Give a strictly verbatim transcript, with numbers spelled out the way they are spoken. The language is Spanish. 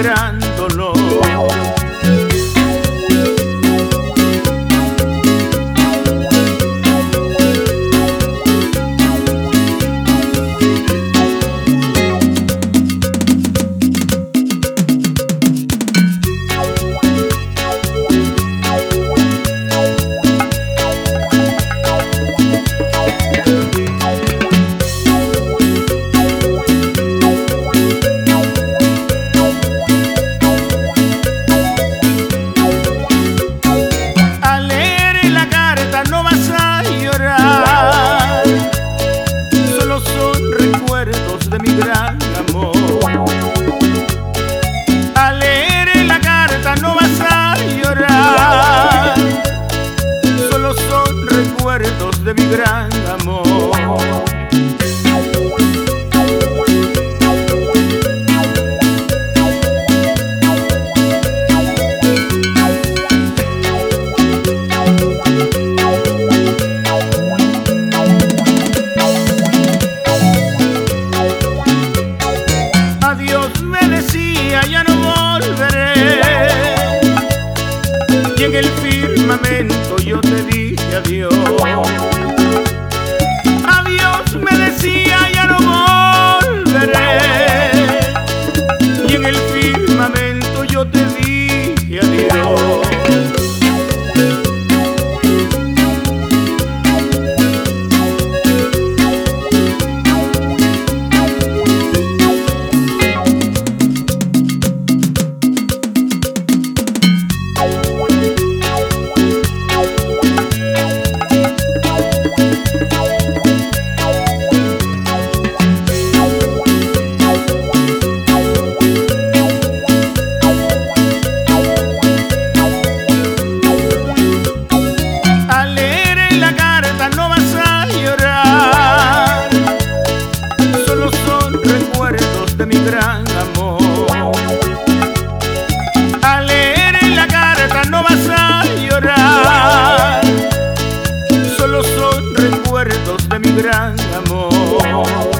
gran dolor. De mi gran amor. Al leer la carta no vas a llorar, solo son recuerdos de mi gran amor. Ya no volveré, y en el firmamento yo te dije adiós. Adiós me decía, ya no volveré, y en el firmamento yo te dije adiós. No vas a llorar, solo son recuerdos de mi gran amor. Al leer en la carta no vas a llorar, solo son recuerdos de mi gran amor.